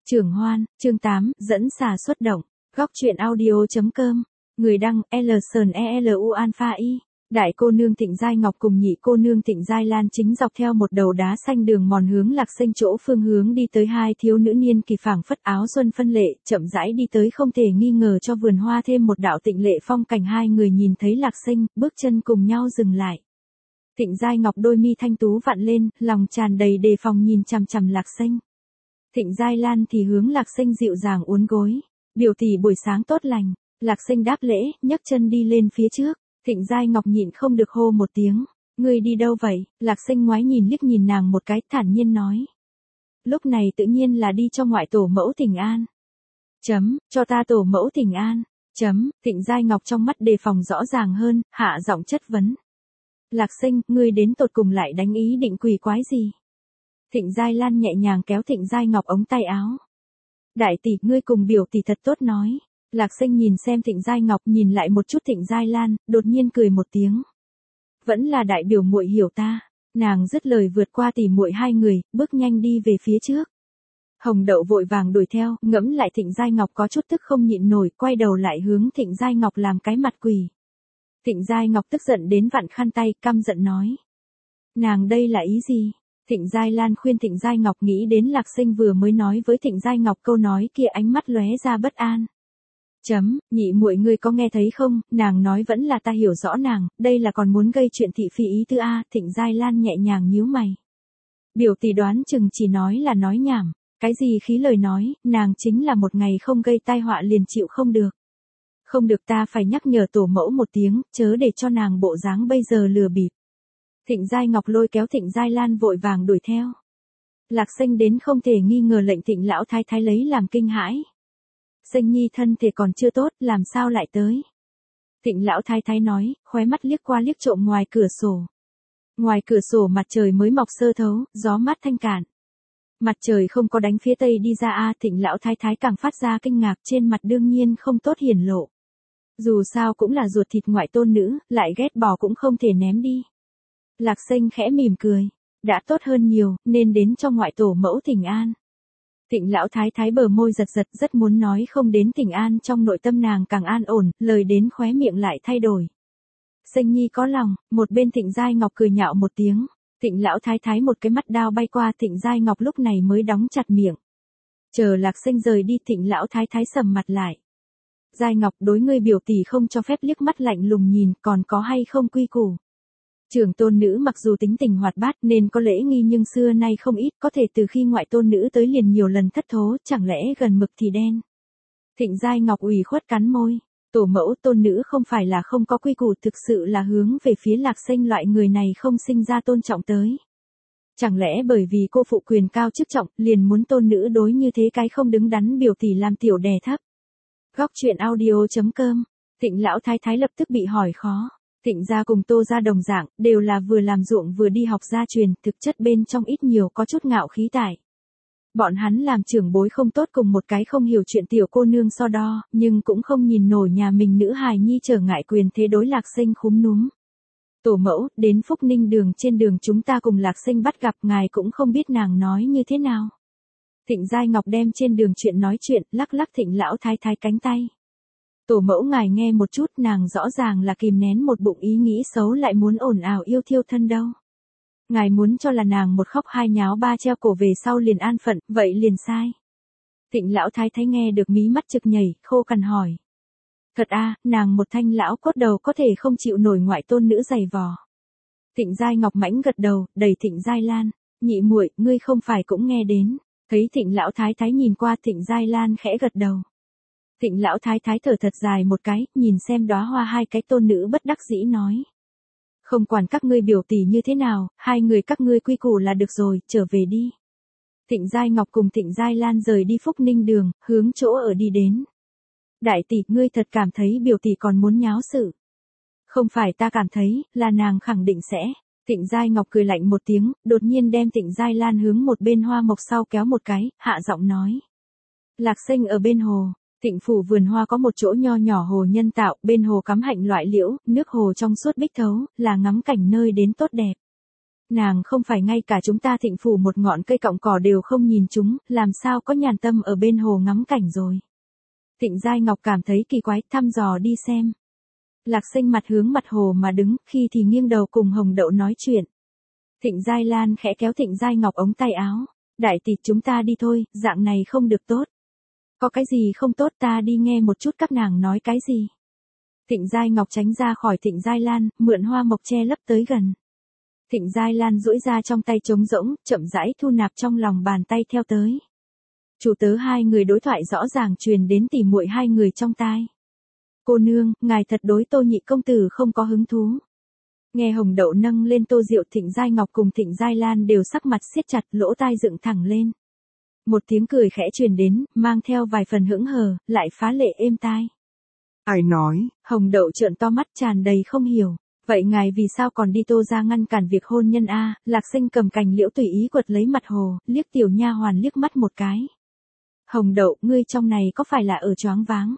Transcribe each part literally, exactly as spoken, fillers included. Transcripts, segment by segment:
Trưởng Hoan, chương tám, dẫn xà xuất động. Góc truyện audio.com. Người đăng, L S N E L U Alpha I. Đại cô nương Thịnh Giai Ngọc cùng nhị cô nương Thịnh Giai Lan chính dọc theo một đầu đá xanh đường mòn hướng Lạc Xanh chỗ phương hướng đi tới. Hai thiếu nữ niên kỳ phảng phất áo xuân phân lệ, chậm rãi đi tới, không thể nghi ngờ cho vườn hoa thêm một đạo tịnh lệ phong cảnh. Hai người nhìn thấy Lạc Xanh, bước chân cùng nhau dừng lại. Thịnh Giai Ngọc đôi mi thanh tú vặn lên, lòng tràn đầy đề phòng nhìn chằm chằm Lạc Xanh. Thịnh Giai Lan thì hướng Lạc Xanh dịu dàng uốn gối. Biểu tỷ buổi sáng tốt lành. Lạc Xanh đáp lễ, nhấc chân đi lên phía trước. Thịnh Giai Ngọc nhịn không được hô một tiếng. Ngươi đi đâu vậy? Lạc Xanh ngoái nhìn liếc nhìn nàng một cái, thản nhiên nói. Lúc này tự nhiên là đi cho ngoại tổ mẫu thỉnh an. Chấm, cho ta tổ mẫu thỉnh an. Chấm, Thịnh Giai Ngọc trong mắt đề phòng rõ ràng hơn, hạ giọng chất vấn. Lạc Xanh, ngươi đến tột cùng lại đánh ý định quỷ quái gì? Thịnh Giai Lan nhẹ nhàng kéo Thịnh Giai Ngọc ống tay áo. Đại tỷ, ngươi cùng biểu tỷ thật tốt nói. Lạc Xanh nhìn xem Thịnh Giai Ngọc, nhìn lại một chút Thịnh Giai Lan, đột nhiên cười một tiếng. Vẫn là đại biểu muội hiểu ta. Nàng dứt lời vượt qua tỷ muội hai người, bước nhanh đi về phía trước. Hồng Đậu vội vàng đuổi theo, ngẫm lại Thịnh Giai Ngọc có chút tức không nhịn nổi, quay đầu lại hướng Thịnh Giai Ngọc làm cái mặt quỷ. Thịnh Giai Ngọc tức giận đến vặn khăn tay, căm giận nói. Nàng đây là ý gì? Thịnh Giai Lan khuyên Thịnh Giai Ngọc nghĩ đến Lạc Xanh vừa mới nói với Thịnh Giai Ngọc câu nói kia, ánh mắt lóe ra bất an. Chấm, nhị muội ngươi có nghe thấy không, nàng nói vẫn là ta hiểu rõ nàng, đây là còn muốn gây chuyện thị phi ý tư a. Thịnh Giai Lan nhẹ nhàng nhíu mày. Biểu tỷ đoán chừng chỉ nói là nói nhảm, cái gì khí lời nói, nàng chính là một ngày không gây tai họa liền chịu không được. Không được, ta phải nhắc nhở tổ mẫu một tiếng, chớ để cho nàng bộ dáng bây giờ lừa bịp. Thịnh Giai Ngọc lôi kéo Thịnh Giai Lan vội vàng đuổi theo. Lạc Xanh đến không thể nghi ngờ lệnh Thịnh lão thái thái lấy làm kinh hãi. Xanh nhi thân thể còn chưa tốt, làm sao lại tới? Thịnh lão thái thái nói, khóe mắt liếc qua liếc trộm ngoài cửa sổ. Ngoài cửa sổ mặt trời mới mọc sơ thấu, gió mát thanh cản. Mặt trời không có đánh phía tây đi ra a. Thịnh lão thái thái càng phát ra kinh ngạc, trên mặt đương nhiên không tốt hiển lộ. Dù sao cũng là ruột thịt ngoại tôn nữ, lại ghét bỏ cũng không thể ném đi. Lạc Xanh khẽ mỉm cười. Đã tốt hơn nhiều, nên đến cho ngoại tổ mẫu thỉnh an. Thịnh lão thái thái bờ môi giật giật, rất muốn nói không đến thỉnh an, trong nội tâm nàng càng an ổn, lời đến khóe miệng lại thay đổi. Xanh nhi có lòng. Một bên Thịnh Giai Ngọc cười nhạo một tiếng. Thịnh lão thái thái một cái mắt đao bay qua, Thịnh Giai Ngọc lúc này mới đóng chặt miệng. Chờ Lạc Xanh rời đi, Thịnh lão thái thái sầm mặt lại. Giai Ngọc, đối ngươi biểu tỷ không cho phép liếc mắt lạnh lùng nhìn, còn có hay không quy củ? Trưởng tôn nữ mặc dù tính tình hoạt bát nên có lễ nghi, nhưng xưa nay không ít, có thể từ khi ngoại tôn nữ tới liền nhiều lần thất thố, chẳng lẽ gần mực thì đen? Thịnh Giai Ngọc ủy khuất cắn môi. Tổ mẫu tôn nữ không phải là không có quy củ, thực sự là hướng về phía Lạc Xanh loại người này không sinh ra tôn trọng tới. Chẳng lẽ bởi vì cô phụ quyền cao chức trọng, liền muốn tôn nữ đối như thế cái không đứng đắn biểu tỷ làm tiểu đè thấp? Góc truyện audio.com. Thịnh lão thái thái lập tức bị hỏi khó. Thịnh gia cùng Tô gia đồng dạng, đều là vừa làm ruộng vừa đi học gia truyền, thực chất bên trong ít nhiều có chút ngạo khí tải. Bọn hắn làm trưởng bối không tốt cùng một cái không hiểu chuyện tiểu cô nương so đo, nhưng cũng không nhìn nổi nhà mình nữ hài nhi trở ngại quyền thế đối Lạc Xanh khúm núm. Tổ mẫu, đến Phúc Ninh đường, trên đường chúng ta cùng Lạc Xanh bắt gặp, ngài cũng không biết nàng nói như thế nào. Thịnh Giai Ngọc đem trên đường chuyện nói chuyện, lắc lắc Thịnh lão thái thái cánh tay. Tổ mẫu ngài nghe một chút, nàng rõ ràng là kìm nén một bụng ý nghĩ xấu, lại muốn ồn ào yêu thiêu thân đâu. Ngài muốn cho là nàng một khóc hai nháo ba treo cổ về sau liền an phận, vậy liền sai. Thịnh lão thái thái nghe được mí mắt trực nhảy, khô cằn hỏi. Thật a, à, nàng một thanh lão cốt đầu có thể không chịu nổi ngoại tôn nữ giày vò. Thịnh Giai Ngọc mãnh gật đầu, đẩy Thịnh Giai Lan. Nhị muội, ngươi không phải cũng nghe đến. Thấy Thịnh lão thái thái nhìn qua, Thịnh Giai Lan khẽ gật đầu. Thịnh lão thái thái thở thật dài một cái, nhìn xem đóa hoa hai cái tôn nữ bất đắc dĩ nói. Không quản các ngươi biểu tỷ như thế nào, hai người các ngươi quy củ là được rồi, trở về đi. Thịnh Giai Ngọc cùng Thịnh Giai Lan rời đi Phúc Ninh đường, hướng chỗ ở đi đến. Đại tỷ, ngươi thật cảm thấy biểu tỷ còn muốn nháo sự? Không phải ta cảm thấy, là nàng khẳng định sẽ. Thịnh Giai Ngọc cười lạnh một tiếng, đột nhiên đem Thịnh Giai Lan hướng một bên hoa mộc sau kéo một cái, hạ giọng nói. Lạc Xanh ở bên hồ. Thịnh phủ vườn hoa có một chỗ nho nhỏ hồ nhân tạo, bên hồ cắm hạnh loại liễu, nước hồ trong suốt bích thấu, là ngắm cảnh nơi đến tốt đẹp. Nàng không phải ngay cả chúng ta Thịnh phủ một ngọn cây cọng cỏ đều không nhìn chúng, làm sao có nhàn tâm ở bên hồ ngắm cảnh rồi. Thịnh Giai Ngọc cảm thấy kỳ quái, thăm dò đi xem. Lạc Sinh mặt hướng mặt hồ mà đứng, khi thì nghiêng đầu cùng Hồng Đậu nói chuyện. Thịnh Giai Lan khẽ kéo Thịnh Giai Ngọc ống tay áo. Đại tỷ, chúng ta đi thôi, dạng này không được tốt. Có cái gì không tốt, ta đi nghe một chút các nàng nói cái gì. Thịnh Giai Ngọc tránh ra khỏi Thịnh Giai Lan, mượn hoa mộc che lấp tới gần. Thịnh Giai Lan duỗi ra trong tay trống rỗng, chậm rãi thu nạp trong lòng bàn tay theo tới. Chủ tớ hai người đối thoại rõ ràng truyền đến tỉ muội hai người trong tai. Cô nương, ngài thật đối Tô nhị công tử không có hứng thú. Nghe Hồng Đậu nâng lên tô rượu, Thịnh Giai Ngọc cùng Thịnh Giai Lan đều sắc mặt siết chặt, lỗ tai dựng thẳng lên. Một tiếng cười khẽ truyền đến, mang theo vài phần hững hờ, lại phá lệ êm tai. Ai nói? Hồng Đậu trợn to mắt tràn đầy không hiểu. Vậy ngài vì sao còn đi Tô ra ngăn cản việc hôn nhân a? Lạc Sinh cầm cành liễu tùy ý quật lấy mặt hồ, liếc tiểu nha hoàn liếc mắt một cái. Hồng Đậu, ngươi trong này có phải là ở choáng váng?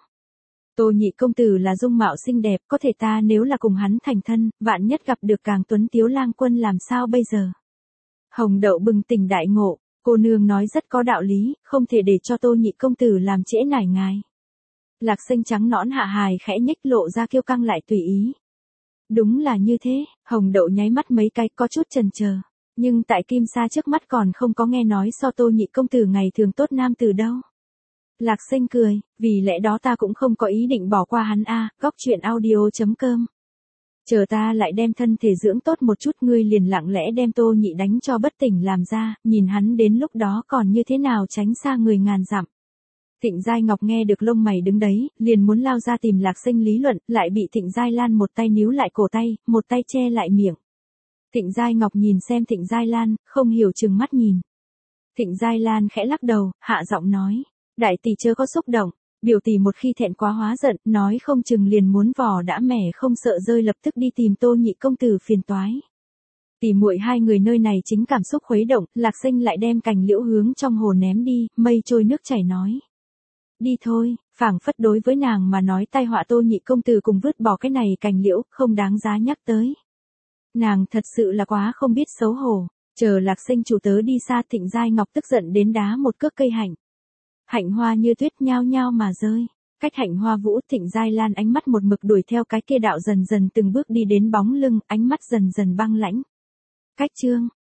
Tô nhị công tử là dung mạo xinh đẹp, có thể ta nếu là cùng hắn thành thân, vạn nhất gặp được càng tuấn tiếu lang quân làm sao bây giờ? Hồng Đậu bừng tỉnh đại ngộ, cô nương nói rất có đạo lý, không thể để cho Tô nhị công tử làm trễ nải ngài. Lạc Sinh trắng nõn hạ hài khẽ nhếch lộ ra kiêu căng lại tùy ý. Đúng là như thế, Hồng Đậu nháy mắt mấy cái có chút chần chờ, nhưng tại Kim Sa trước mắt còn không có nghe nói so Tô nhị công tử ngày thường tốt nam từ đâu. Lạc Sinh cười, vì lẽ đó ta cũng không có ý định bỏ qua hắn a. Góc truyện audio chấm com. Chờ ta lại đem thân thể dưỡng tốt một chút, ngươi liền lặng lẽ đem Tô nhị đánh cho bất tỉnh làm ra, nhìn hắn đến lúc đó còn như thế nào tránh xa người ngàn dặm. Thịnh Giai Ngọc nghe được lông mày đứng đấy, liền muốn lao ra tìm Lạc Sinh lý luận, lại bị Thịnh Giai Lan một tay níu lại cổ tay, một tay che lại miệng. Thịnh Giai Ngọc nhìn xem Thịnh Giai Lan, không hiểu chừng mắt nhìn. Thịnh Giai Lan khẽ lắc đầu, hạ giọng nói, đại tỷ chớ có xúc động, biểu tỷ một khi thẹn quá hóa giận, nói không chừng liền muốn vò đã mẻ không sợ rơi lập tức đi tìm Tô nhị công tử phiền toái. Tỷ muội hai người nơi này chính cảm xúc khuấy động, Lạc Sinh lại đem cành liễu hướng trong hồ ném đi, mây trôi nước chảy nói. Đi thôi, phảng phất đối với nàng mà nói tai họa Tô nhị công tử cùng vứt bỏ cái này cành liễu, không đáng giá nhắc tới. Nàng thật sự là quá không biết xấu hổ, chờ Lạc Sinh chủ tớ đi xa, Thịnh Giai Ngọc tức giận đến đá một cước cây hạnh. Hạnh hoa như tuyết nhao nhao mà rơi, cách hạnh hoa vũ, Thịnh Giai Lan ánh mắt một mực đuổi theo cái kia đạo, dần dần từng bước đi đến bóng lưng, ánh mắt dần dần băng lãnh. Cách chương